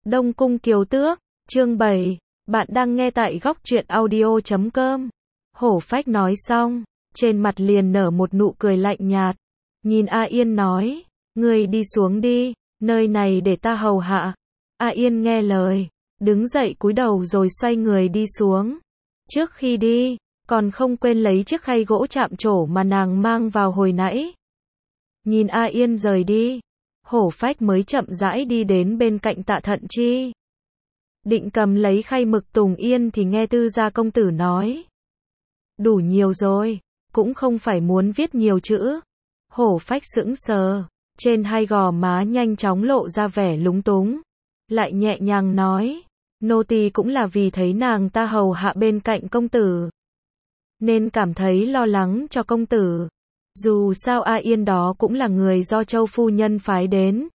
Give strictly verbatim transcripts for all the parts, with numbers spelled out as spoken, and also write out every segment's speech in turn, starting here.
Đông Cung Kiều Tước, chương bảy, bạn đang nghe tại góc truyện audio chấm com. Hổ Phách nói xong, trên mặt liền nở một nụ cười lạnh nhạt. Nhìn A Yên nói, ngươi đi xuống đi, nơi này để ta hầu hạ. A Yên nghe lời, đứng dậy cúi đầu rồi xoay người đi xuống. Trước khi đi, còn không quên lấy chiếc khay gỗ chạm trổ mà nàng mang vào hồi nãy. Nhìn A Yên rời đi, Hổ Phách mới chậm rãi đi đến bên cạnh Tạ Thận Chi. Định cầm lấy khay mực Tùng Yên thì nghe Tư gia công tử nói. Đủ nhiều rồi, cũng không phải muốn viết nhiều chữ. Hổ Phách sững sờ, trên hai gò má nhanh chóng lộ ra vẻ lúng túng. Lại nhẹ nhàng nói, nô tỳ cũng là vì thấy nàng ta hầu hạ bên cạnh công tử, nên cảm thấy lo lắng cho công tử. Dù sao A Yên đó cũng là người do Châu phu nhân phái đến.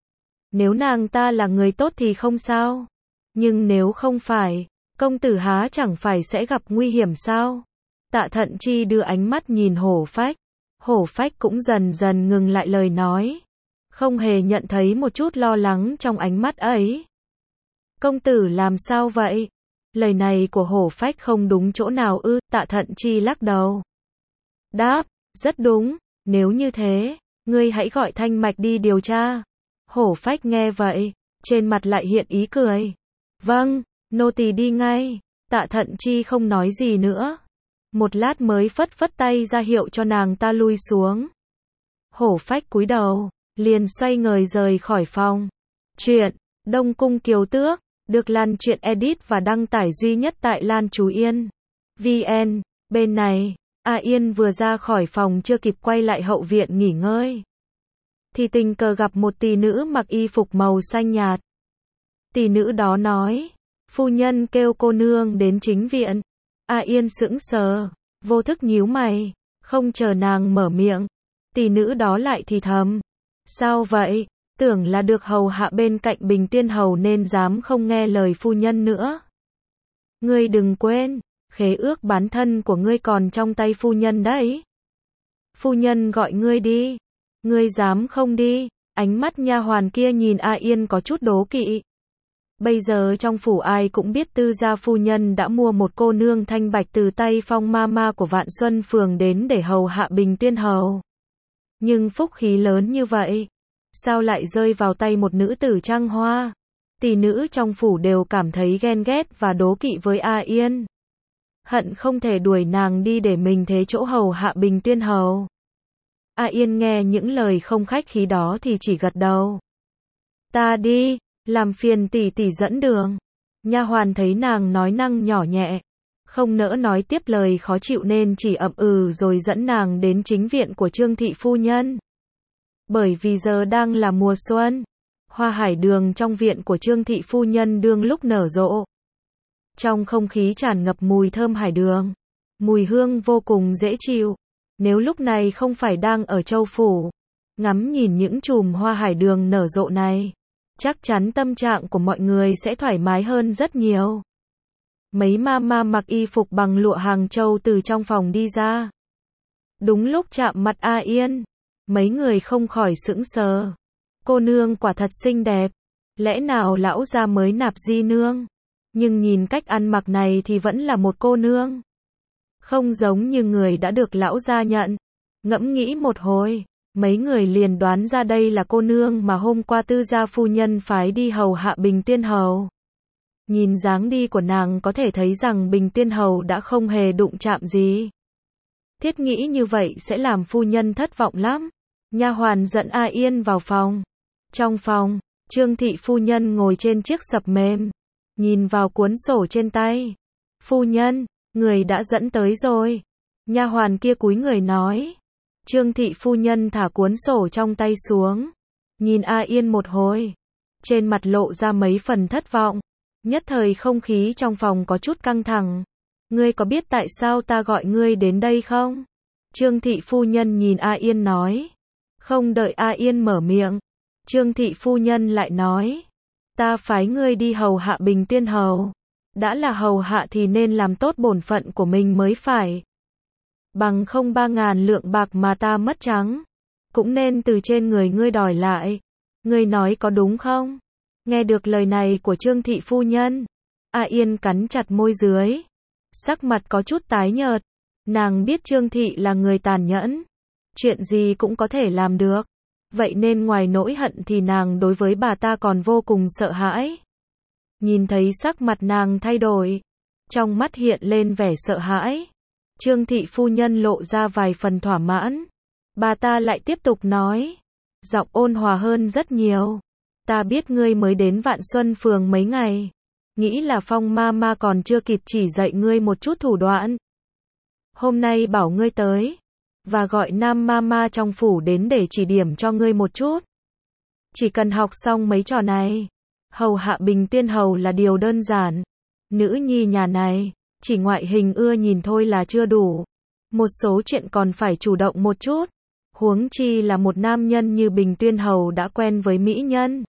Nếu nàng ta là người tốt thì không sao. Nhưng nếu không phải, công tử há chẳng phải sẽ gặp nguy hiểm sao? Tạ Thận Chi đưa ánh mắt nhìn Hổ Phách. Hổ Phách cũng dần dần ngừng lại lời nói. Không hề nhận thấy một chút lo lắng trong ánh mắt ấy. Công tử làm sao vậy? Lời này của Hổ Phách không đúng chỗ nào ư? Tạ Thận Chi lắc đầu. Đáp, rất đúng, nếu như thế, ngươi hãy gọi Thanh Mạch đi điều tra. Hổ Phách nghe vậy, trên mặt lại hiện ý cười. Vâng, nô tỳ đi ngay. Tạ Thận Chi không nói gì nữa. Một lát mới phất phất tay ra hiệu cho nàng ta lui xuống. Hổ Phách cúi đầu, liền xoay người rời khỏi phòng. Chuyện Đông Cung Kiều Tước được Lan Truyện edit và đăng tải duy nhất tại Lan Chú Yên vê en. Bên này, A Yên vừa ra khỏi phòng chưa kịp quay lại hậu viện nghỉ ngơi, thì tình cờ gặp một tỷ nữ mặc y phục màu xanh nhạt. Tỷ nữ đó nói, phu nhân kêu cô nương đến chính viện. A Yên sững sờ, vô thức nhíu mày, không chờ nàng mở miệng. Tỷ nữ đó lại thì thầm, sao vậy, tưởng là được hầu hạ bên cạnh Bình Tiên Hầu nên dám không nghe lời phu nhân nữa. Ngươi đừng quên, khế ước bán thân của ngươi còn trong tay phu nhân đấy. Phu nhân gọi ngươi đi, ngươi dám không đi? Ánh mắt nha hoàn kia nhìn A Yên có chút đố kỵ. Bây giờ trong phủ ai cũng biết Tư gia phu nhân đã mua một cô nương thanh bạch từ tay Phong ma ma của Vạn Xuân Phường đến để hầu hạ Bình Tiên Hầu. Nhưng phúc khí lớn như vậy, sao lại rơi vào tay một nữ tử trăng hoa? Tỷ nữ trong phủ đều cảm thấy ghen ghét và đố kỵ với A Yên. Hận không thể đuổi nàng đi để mình thế chỗ hầu hạ Bình Tiên Hầu. A Yên nghe những lời không khách khí đó thì chỉ gật đầu. Ta đi, làm phiền tỷ tỷ dẫn đường. Nha hoàn thấy nàng nói năng nhỏ nhẹ, không nỡ nói tiếp lời khó chịu nên chỉ ậm ừ rồi dẫn nàng đến chính viện của Trương thị phu nhân. Bởi vì giờ đang là mùa xuân, hoa hải đường trong viện của Trương thị phu nhân đương lúc nở rộ. Trong không khí tràn ngập mùi thơm hải đường, mùi hương vô cùng dễ chịu. Nếu lúc này không phải đang ở Châu phủ, ngắm nhìn những chùm hoa hải đường nở rộ này, chắc chắn tâm trạng của mọi người sẽ thoải mái hơn rất nhiều. Mấy ma ma mặc y phục bằng lụa Hàng Châu từ trong phòng đi ra. Đúng lúc chạm mặt A Yên, mấy người không khỏi sững sờ. Cô nương quả thật xinh đẹp, lẽ nào lão gia mới nạp di nương? Nhưng nhìn cách ăn mặc này thì vẫn là một cô nương, không giống như người đã được lão gia nhận. Ngẫm nghĩ một hồi, mấy người liền đoán ra đây là cô nương mà hôm qua Tư gia phu nhân phái đi hầu hạ Bình Tiên Hầu. Nhìn dáng đi của nàng có thể thấy rằng Bình Tiên Hầu đã không hề đụng chạm gì. Thiết nghĩ như vậy sẽ làm phu nhân thất vọng lắm. Nha hoàn dẫn A Yên vào phòng. Trong phòng, Trương thị phu nhân ngồi trên chiếc sập mềm, nhìn vào cuốn sổ trên tay. Phu nhân, người đã dẫn tới rồi. Nha hoàn kia cúi người nói. Trương thị phu nhân thả cuốn sổ trong tay xuống, nhìn A Yên một hồi, trên mặt lộ ra mấy phần thất vọng. Nhất thời không khí trong phòng có chút căng thẳng. Ngươi có biết tại sao ta gọi ngươi đến đây không? Trương thị phu nhân nhìn A Yên nói. Không đợi A Yên mở miệng, Trương thị phu nhân lại nói. Ta phái ngươi đi hầu hạ Bình Tiên Hầu. Đã là hầu hạ thì nên làm tốt bổn phận của mình mới phải. Bằng không ba ngàn lượng bạc mà ta mất trắng, cũng nên từ trên người ngươi đòi lại. Ngươi nói có đúng không? Nghe được lời này của Trương thị phu nhân, A Yên cắn chặt môi dưới, sắc mặt có chút tái nhợt. Nàng biết Trương thị là người tàn nhẫn, chuyện gì cũng có thể làm được. Vậy nên ngoài nỗi hận thì nàng đối với bà ta còn vô cùng sợ hãi. Nhìn thấy sắc mặt nàng thay đổi, trong mắt hiện lên vẻ sợ hãi, Trương thị phu nhân lộ ra vài phần thỏa mãn. Bà ta lại tiếp tục nói, giọng ôn hòa hơn rất nhiều. Ta biết ngươi mới đến Vạn Xuân phường mấy ngày, nghĩ là Phong ma ma còn chưa kịp chỉ dạy ngươi một chút thủ đoạn. Hôm nay bảo ngươi tới, và gọi Nam ma ma trong phủ đến để chỉ điểm cho ngươi một chút. Chỉ cần học xong mấy trò này, hầu hạ Bình Tiên Hầu là điều đơn giản. Nữ nhi nhà này, chỉ ngoại hình ưa nhìn thôi là chưa đủ. Một số chuyện còn phải chủ động một chút. Huống chi là một nam nhân như Bình Tiên Hầu đã quen với mỹ nhân.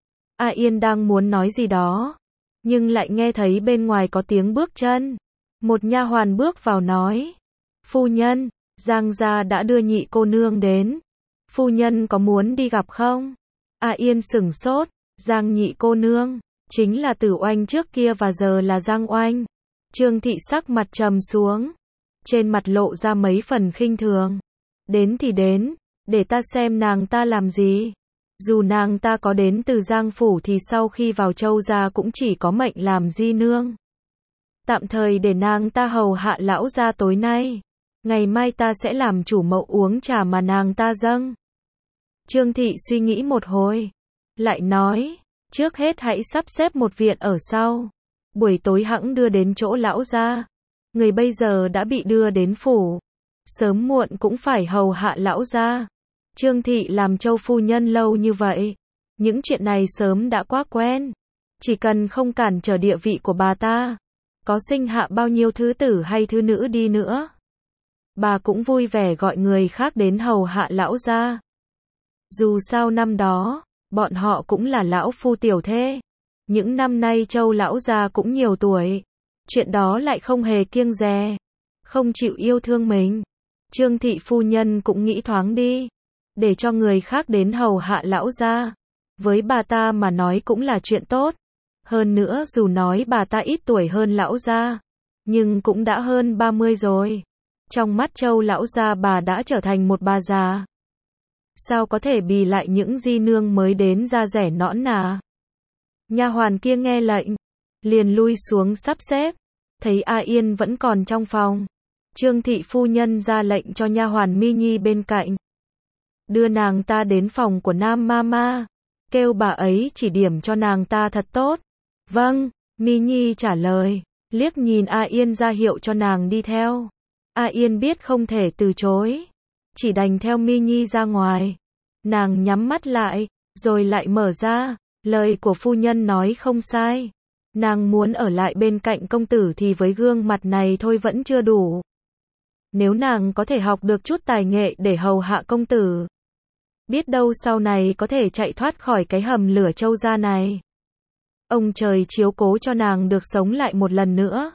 A Yên đang muốn nói gì đó, nhưng lại nghe thấy bên ngoài có tiếng bước chân. Một nha hoàn bước vào nói, phu nhân, Giang gia đã đưa nhị cô nương đến. Phu nhân có muốn đi gặp không? A Yên sửng sốt, Giang nhị cô nương, chính là Tử Oanh trước kia và giờ là Giang Oanh. Trương thị sắc mặt trầm xuống, trên mặt lộ ra mấy phần khinh thường. Đến thì đến, để ta xem nàng ta làm gì. Dù nàng ta có đến từ Giang phủ thì sau khi vào Châu gia cũng chỉ có mệnh làm di nương. Tạm thời để nàng ta hầu hạ lão gia tối nay. Ngày mai ta sẽ làm chủ mẫu uống trà mà nàng ta dâng. Trương thị suy nghĩ một hồi, lại nói, trước hết hãy sắp xếp một viện ở sau. Buổi tối hẵng đưa đến chỗ lão gia. Người bây giờ đã bị đưa đến phủ, sớm muộn cũng phải hầu hạ lão gia. Trương thị làm Châu phu nhân lâu như vậy, những chuyện này sớm đã quá quen. Chỉ cần không cản trở địa vị của bà ta, có sinh hạ bao nhiêu thứ tử hay thứ nữ đi nữa, bà cũng vui vẻ gọi người khác đến hầu hạ lão gia. Dù sao năm đó, bọn họ cũng là lão phu tiểu thê. Những năm nay Châu lão gia cũng nhiều tuổi, chuyện đó lại không hề kiêng dè, không chịu yêu thương mình. Trương thị phu nhân cũng nghĩ thoáng đi, để cho người khác đến hầu hạ lão gia. Với bà ta mà nói cũng là chuyện tốt. Hơn nữa dù nói bà ta ít tuổi hơn lão gia, nhưng cũng đã hơn ba mươi rồi. Trong mắt Châu lão gia bà đã trở thành một bà già. Sao có thể bì lại những di nương mới đến da rẻ nõn nà. Nha hoàn kia nghe lệnh, liền lui xuống sắp xếp. Thấy A Yên vẫn còn trong phòng, Trương thị phu nhân ra lệnh cho nha hoàn Mi Nhi bên cạnh, đưa nàng ta đến phòng của Nam Mama, kêu bà ấy chỉ điểm cho nàng ta thật tốt. Vâng, Mi Nhi trả lời, liếc nhìn A Yên ra hiệu cho nàng đi theo. A Yên biết không thể từ chối, chỉ đành theo Mi Nhi ra ngoài. Nàng nhắm mắt lại, rồi lại mở ra, lời của phu nhân nói không sai. Nàng muốn ở lại bên cạnh công tử thì với gương mặt này thôi vẫn chưa đủ. Nếu nàng có thể học được chút tài nghệ để hầu hạ công tử, biết đâu sau này có thể chạy thoát khỏi cái hầm lửa Châu gia này. Ông trời chiếu cố cho nàng được sống lại một lần nữa.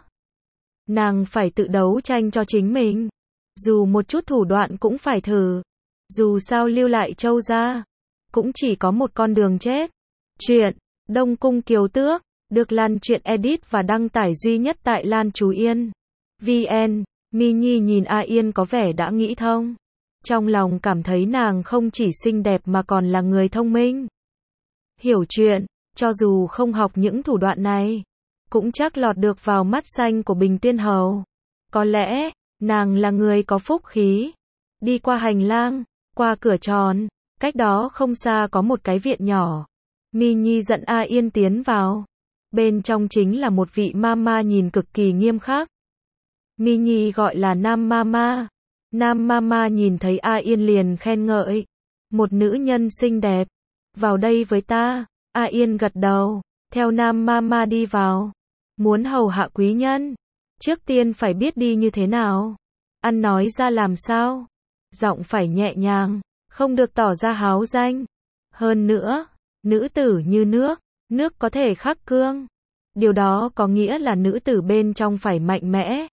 Nàng phải tự đấu tranh cho chính mình. Dù một chút thủ đoạn cũng phải thử. Dù sao lưu lại Châu gia, cũng chỉ có một con đường chết. Chuyện Đông Cung Kiều Tước được Lan Truyện edit và đăng tải duy nhất tại Lan Chú Yên vn. Mi Nhi nhìn A Yên có vẻ đã nghĩ thông. Trong lòng cảm thấy nàng không chỉ xinh đẹp mà còn là người thông minh, hiểu chuyện. Cho dù không học những thủ đoạn này, cũng chắc lọt được vào mắt xanh của Bình Tiên Hầu. Có lẽ, nàng là người có phúc khí. Đi qua hành lang, qua cửa tròn, cách đó không xa có một cái viện nhỏ. Mi Nhi dẫn A Yên tiến vào. Bên trong chính là một vị mama nhìn cực kỳ nghiêm khắc. Mi Nhi gọi là Nam Mama. Nam Mama nhìn thấy A Yên liền khen ngợi. Một nữ nhân xinh đẹp. Vào đây với ta. A Yên gật đầu, theo Nam Mama đi vào. Muốn hầu hạ quý nhân, trước tiên phải biết đi như thế nào. Ăn nói ra làm sao. Giọng phải nhẹ nhàng, không được tỏ ra háo danh. Hơn nữa, nữ tử như nước, nước có thể khắc cương. Điều đó có nghĩa là nữ tử bên trong phải mạnh mẽ.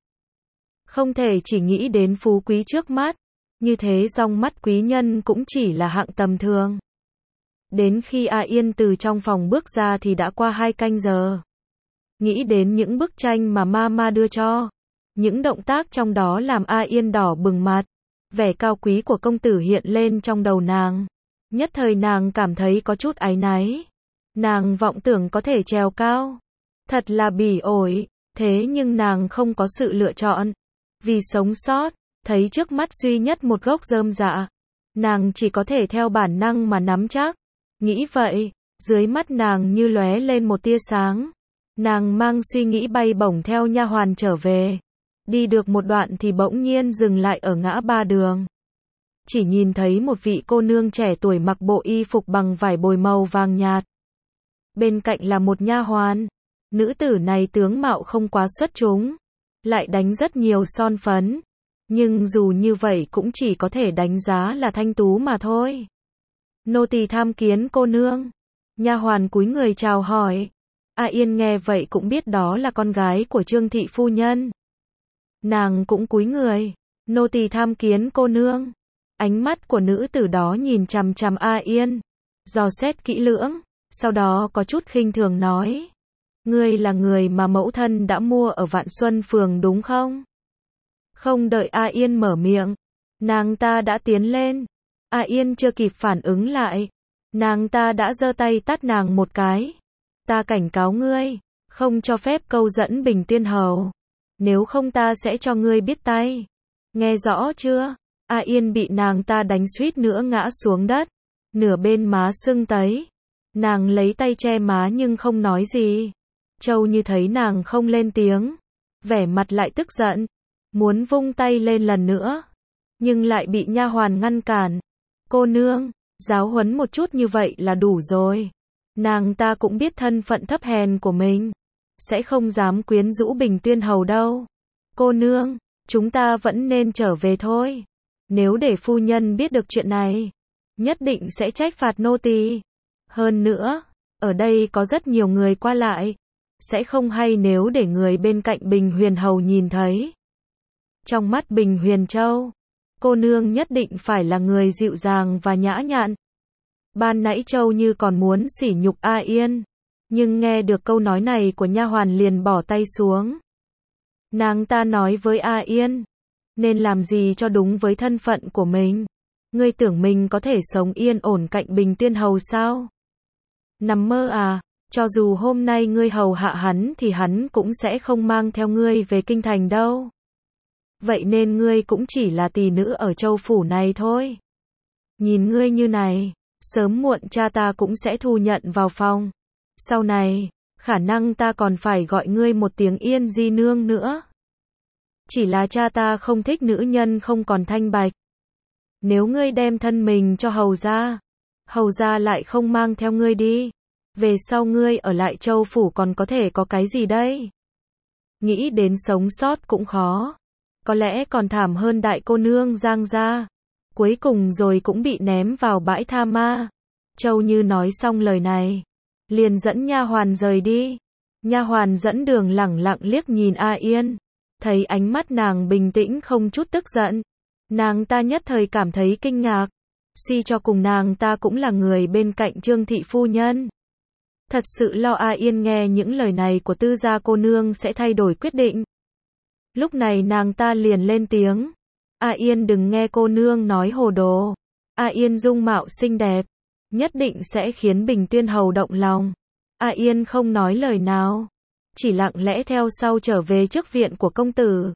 Không thể chỉ nghĩ đến phú quý trước mắt. Như thế trong mắt quý nhân cũng chỉ là hạng tầm thường. Đến khi A Yên từ trong phòng bước ra thì đã qua hai canh giờ. Nghĩ đến những bức tranh mà Mama đưa cho, những động tác trong đó làm A Yên đỏ bừng mặt. Vẻ cao quý của công tử hiện lên trong đầu nàng. Nhất thời nàng cảm thấy có chút áy náy. Nàng vọng tưởng có thể trèo cao. Thật là bỉ ổi, thế nhưng nàng không có sự lựa chọn. Vì sống sót, thấy trước mắt duy nhất một gốc rơm rạ. Nàng chỉ có thể theo bản năng mà nắm chắc. Nghĩ vậy, dưới mắt nàng như lóe lên một tia sáng. Nàng mang suy nghĩ bay bổng theo nha hoàn trở về. Đi được một đoạn thì bỗng nhiên dừng lại ở ngã ba đường. Chỉ nhìn thấy một vị cô nương trẻ tuổi mặc bộ y phục bằng vải bồi màu vàng nhạt. Bên cạnh là một nha hoàn. Nữ tử này tướng mạo không quá xuất chúng, lại đánh rất nhiều son phấn. Nhưng dù như vậy cũng chỉ có thể đánh giá là thanh tú mà thôi. Nô tỳ tham kiến cô nương. Nha hoàn cúi người chào hỏi. A Yên nghe vậy cũng biết đó là con gái của Trương thị phu nhân. Nàng cũng cúi người. Nô tỳ tham kiến cô nương. Ánh mắt của nữ tử đó nhìn chằm chằm A Yên, dò xét kỹ lưỡng, sau đó có chút khinh thường nói. Ngươi là người mà mẫu thân đã mua ở Vạn Xuân Phường đúng không? Không đợi A Yên mở miệng, nàng ta đã tiến lên. A Yên chưa kịp phản ứng lại, nàng ta đã giơ tay tát nàng một cái. Ta cảnh cáo ngươi, không cho phép câu dẫn Bình Tiên Hầu. Nếu không ta sẽ cho ngươi biết tay. Nghe rõ chưa? A Yên bị nàng ta đánh suýt nữa ngã xuống đất, nửa bên má sưng tấy. Nàng lấy tay che má nhưng không nói gì. Châu Như thấy nàng không lên tiếng, vẻ mặt lại tức giận, muốn vung tay lên lần nữa, nhưng lại bị nha hoàn ngăn cản. Cô nương, giáo huấn một chút như vậy là đủ rồi. Nàng ta cũng biết thân phận thấp hèn của mình, sẽ không dám quyến rũ Bình Tuyên Hầu đâu. Cô nương, chúng ta vẫn nên trở về thôi. Nếu để phu nhân biết được chuyện này, nhất định sẽ trách phạt nô tỳ. Hơn nữa, ở đây có rất nhiều người qua lại, sẽ không hay nếu để người bên cạnh Bình Huyền Hầu nhìn thấy. Trong mắt Bình Huyền Châu, cô nương nhất định phải là người dịu dàng và nhã nhặn. Ban nãy Châu Như còn muốn sỉ nhục A Yên, nhưng nghe được câu nói này của nha hoàn liền bỏ tay xuống. Nàng ta nói với A Yên, nên làm gì cho đúng với thân phận của mình. Ngươi tưởng mình có thể sống yên ổn cạnh Bình Tiên Hầu sao? Nằm mơ à, cho dù hôm nay ngươi hầu hạ hắn thì hắn cũng sẽ không mang theo ngươi về kinh thành đâu. Vậy nên ngươi cũng chỉ là tỳ nữ ở châu phủ này thôi. Nhìn ngươi như này, sớm muộn cha ta cũng sẽ thu nhận vào phòng. Sau này, khả năng ta còn phải gọi ngươi một tiếng Yên Di Nương nữa. Chỉ là cha ta không thích nữ nhân không còn thanh bạch. Nếu ngươi đem thân mình cho hầu gia, hầu gia lại không mang theo ngươi đi, về sau ngươi ở lại châu phủ còn có thể có cái gì đây? Nghĩ đến sống sót cũng khó, có lẽ còn thảm hơn đại cô nương Giang gia. Cuối cùng rồi cũng bị ném vào bãi tha ma. Châu Như nói xong lời này, liền dẫn nha hoàn rời đi. Nha hoàn dẫn đường lẳng lặng liếc nhìn A Yên, thấy ánh mắt nàng bình tĩnh không chút tức giận, nàng ta nhất thời cảm thấy kinh ngạc. Suy cho cùng nàng ta cũng là người bên cạnh Trương thị phu nhân. Thật sự lo A Yên nghe những lời này của tư gia cô nương sẽ thay đổi quyết định. Lúc này nàng ta liền lên tiếng. A Yên đừng nghe cô nương nói hồ đồ. A Yên dung mạo xinh đẹp, nhất định sẽ khiến Bình Tuyên Hầu động lòng. A Yên không nói lời nào, chỉ lặng lẽ theo sau trở về trước viện của công tử.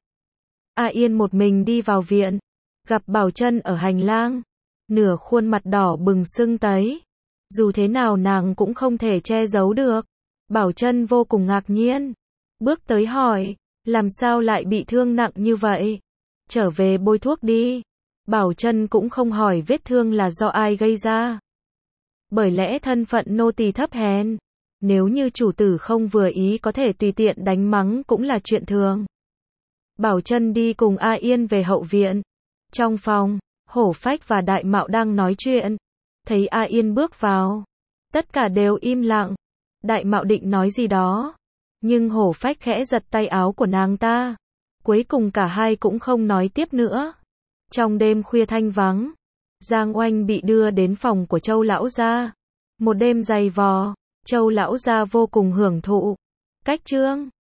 A Yên một mình đi vào viện, gặp Bảo Chân ở hành lang, nửa khuôn mặt đỏ bừng sưng tấy. Dù thế nào nàng cũng không thể che giấu được. Bảo Chân vô cùng ngạc nhiên, bước tới hỏi, làm sao lại bị thương nặng như vậy? Trở về bôi thuốc đi. Bảo Chân cũng không hỏi vết thương là do ai gây ra. Bởi lẽ thân phận nô tỳ thấp hèn, nếu như chủ tử không vừa ý có thể tùy tiện đánh mắng cũng là chuyện thường. Bảo Chân đi cùng A Yên về hậu viện. Trong phòng, Hổ Phách và Đại Mạo đang nói chuyện. Thấy A Yên bước vào, tất cả đều im lặng. Đại Mạo định nói gì đó, nhưng Hổ Phách khẽ giật tay áo của nàng ta. Cuối cùng cả hai cũng không nói tiếp nữa. Trong đêm khuya thanh vắng, Giang Oanh bị đưa đến phòng của Châu lão gia. Một đêm dày vò, Châu lão gia vô cùng hưởng thụ. Cách chương